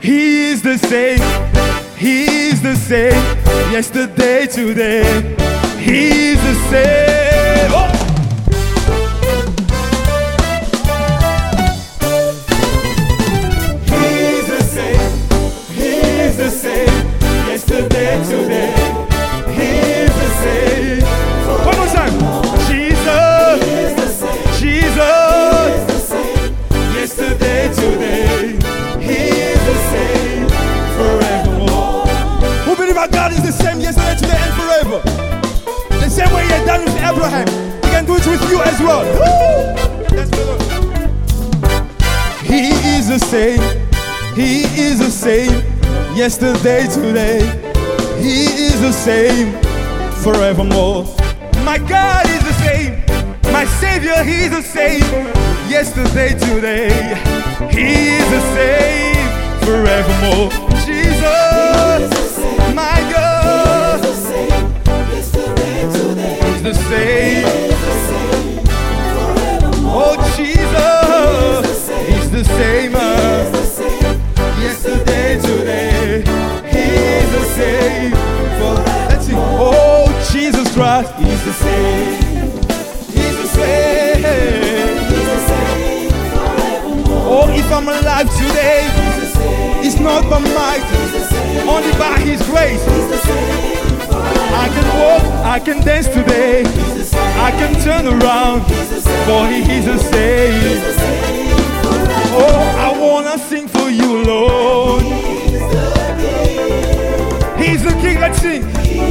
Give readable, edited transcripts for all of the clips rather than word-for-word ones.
He is the same. He is the same. Yesterday, today. He is the same. Oh! Yesterday, today, He is the same. One more time. Jesus, Jesus. Yesterday, today, He is the same forevermore. Who believe our God is the same yesterday, today, and forever? The same way He had done with Abraham, He can do it with you as well. That's the Lord. He is the same. He is the same. Yesterday, today, He is the same forevermore. My God is the same. My Savior, He is the same. Yesterday, today, He is the same forevermore. Jesus, my God, He's the same. Oh, Jesus, He's the same. Yesterday, today, He is the same. Let's sing. Oh, Jesus Christ, He's the same. He's the same. He's the same forevermore. Oh, if I'm alive today, it's not by might, only by His grace. I can walk, I can dance today, I can turn around, for He is the same. Oh, I wanna sing for you, Lord. He's the King, let's sing.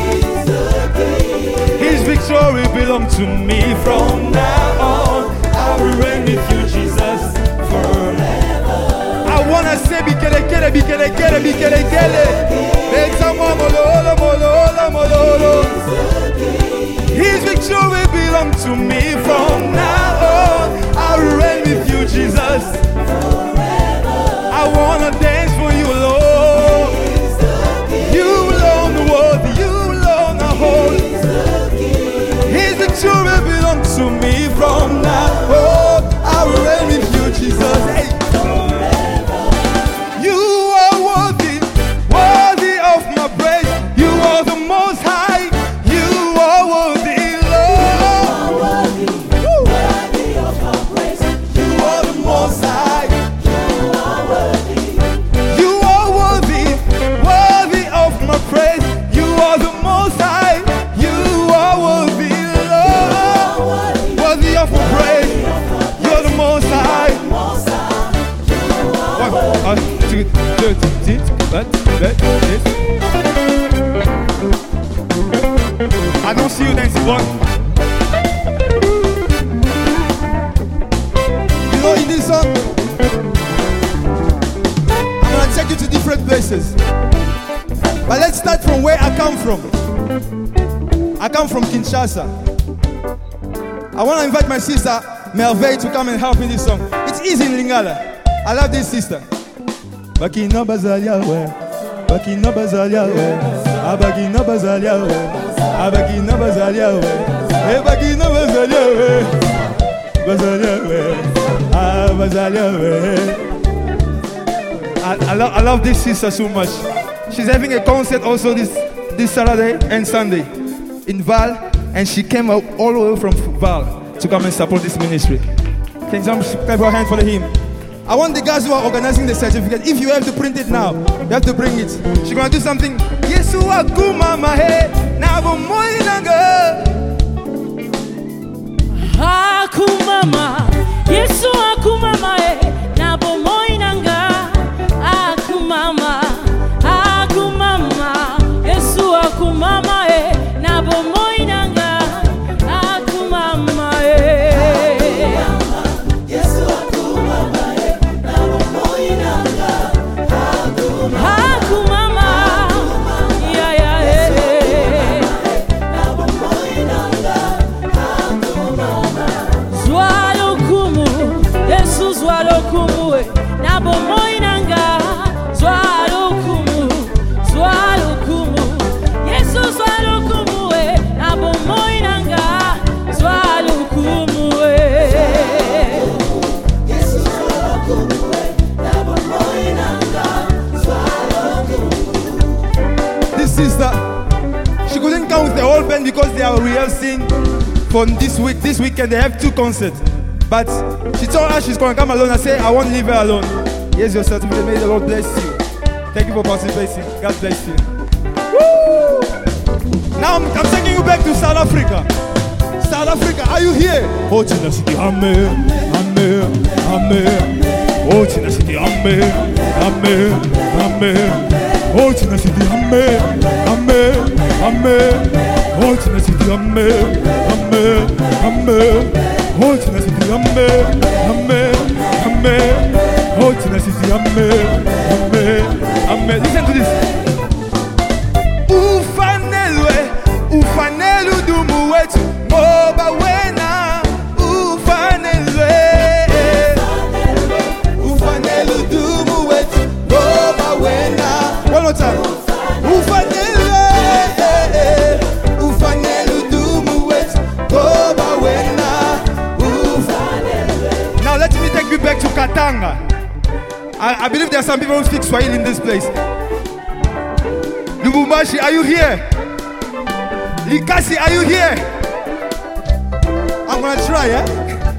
His victory belongs to me from now on. I will reign with you, Jesus, forever. I wanna say, bikele, kele, bikele, kele, bikele, kele. His victory belongs to me from now on. I will reign with you, Jesus. I wanna dance for you, Lord. You alone the world, you alone are holy. His victory belongs to me from now on. I will reign with you, Jesus. Hey. You are worthy, worthy of my praise. You are the Most High. You are worthy, Lord. Worthy of my praise. You are the Most High. Praise, you are the Most High. You are worthy, Lord. Worthy of my praise. You are the Most High. I don't see you dancing, boy. You know, in this song, I'm gonna take you to different places. But let's start from where I come from. I come from Kinshasa. I want to invite my sister Merveille to come and help me this song. It's easy in Lingala. I love this sister. Bakina bazalia we, bakina bazalia we, abagina bazalia we, abagina bazalia we, bakina bazalia we, bazalia we, bazalia we. I love this sister so much. She's having a concert also this Saturday and Sunday in Val, and she came all the way from Val to come and support this ministry. Can you clap your hand for the hymn? I want the guys who are organizing the certificate, if you have to print it now, you have to bring it. She's gonna do something. Yesu akumama he na bomoyi nanga. Akumama, Yesu akumama he na bomoyi nanga. Akumama. Yesu akumama na bomoyi nanga. Akumama Yesu akumama na bomoyi nanga. Akumama ya na bomoyi nanga. Akumama Zwalo kumu Yesu zwalo kumu na sister. She couldn't come with the whole band because they are rehearsing for this week. This weekend they have 2 concerts. But she told us she's going to come alone. I said, I won't leave her alone. Here's your certificate. May the Lord bless you. Thank you for participating. God bless you. Woo! Now I'm taking you back to South Africa. South Africa, are you here? Oh, China City, amen, amen, amen. Oh, China City, amen, amen, amen. Oh, China City, amen, amen, amen. Oh, China City, amen, amen, amen. Oh, China City, amen, amen, amen. Oh, China City, amen, amen, amen. Listen to this. Ufanelu dumu wetu ngoba wena ufanelwe. Ufanelu dumu wetu ngoba wena. One more time. Ufanelwe. Ufanelu dumu wetu ngoba wena ufanelwe. Now let me take you back to Katanga. I believe there are some people who speak Swahili in this place. Lubumbashi, are you here? Likasi, are you here? I'm gonna try, eh?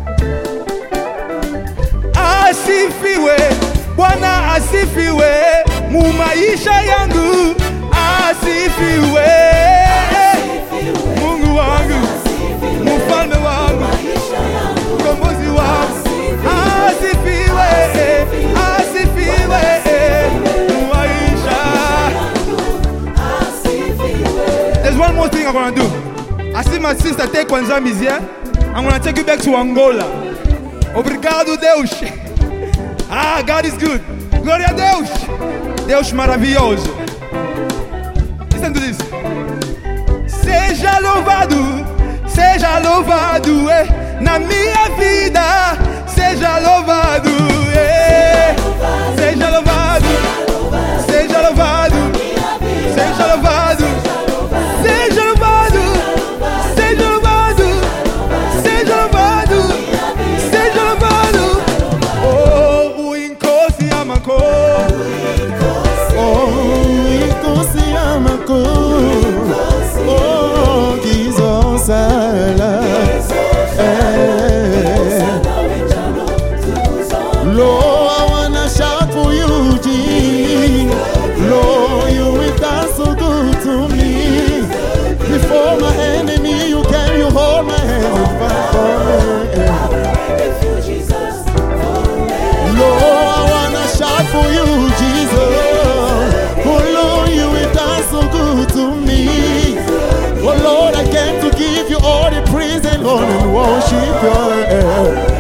Asifiwe, Bwana asifiwe, mumaisha yangu. Asifiwe, Mungu wangu, mfalme wangu, mkombozi wangu. Asifiwe, asifiwe, mumaisha. There's one more thing I'm gonna do. I see my sister Take Kwanzam is here. I'm gonna take you back to Angola. Obrigado, Deus. Ah, God is good. Glória a Deus. Deus maravilhoso. Listen to this. Seja louvado, na minha vida. Seja louvado, Seja louvado, seja louvado, seja louvado. Seja louvado, seja louvado, seja louvado, seja louvado. Oh, o encosto e a macô. Oh, o encosto e a macô. Oh, Gizonsala. Lord, I wanna shout for you, Jesus. Lord, you have done so good to me. Before my enemy, you came, you hold my hand and fight for me. Lord, I wanna shout for you, Jesus. Oh Lord, you have done so good to me. Oh Lord, I came to give you all the praise and honor and worship you.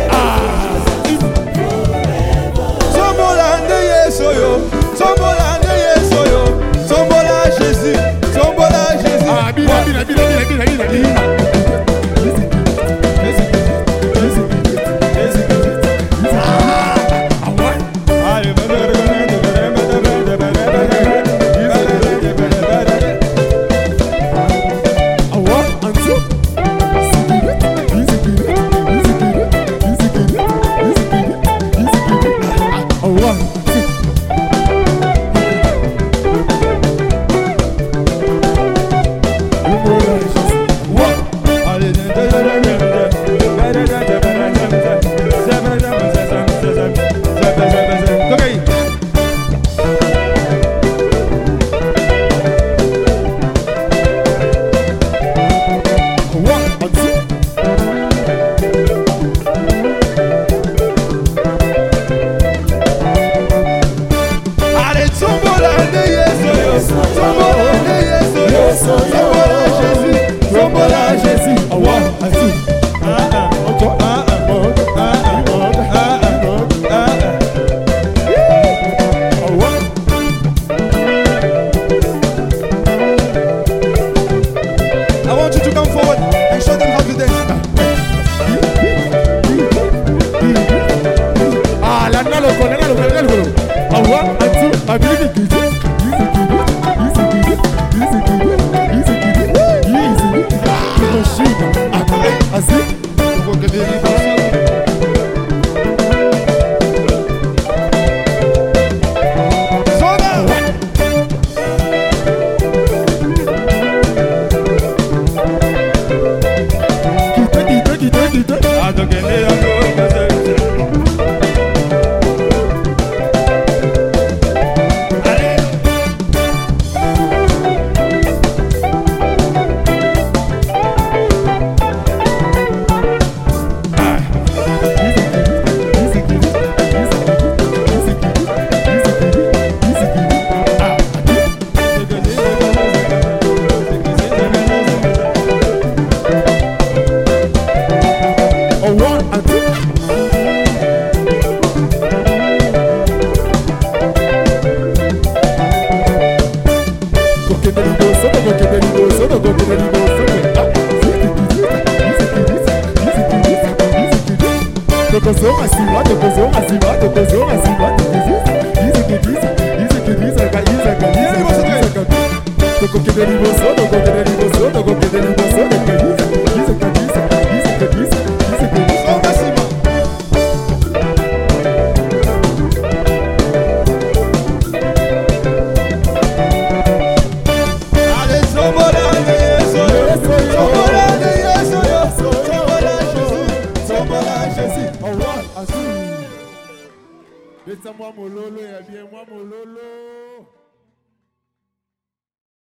Sombolande yesoyo, sombolande yesoyo, sombola Jésus, sombola Jésus. Ah, bila. Laissez-moi mololo, et bien moi mololo.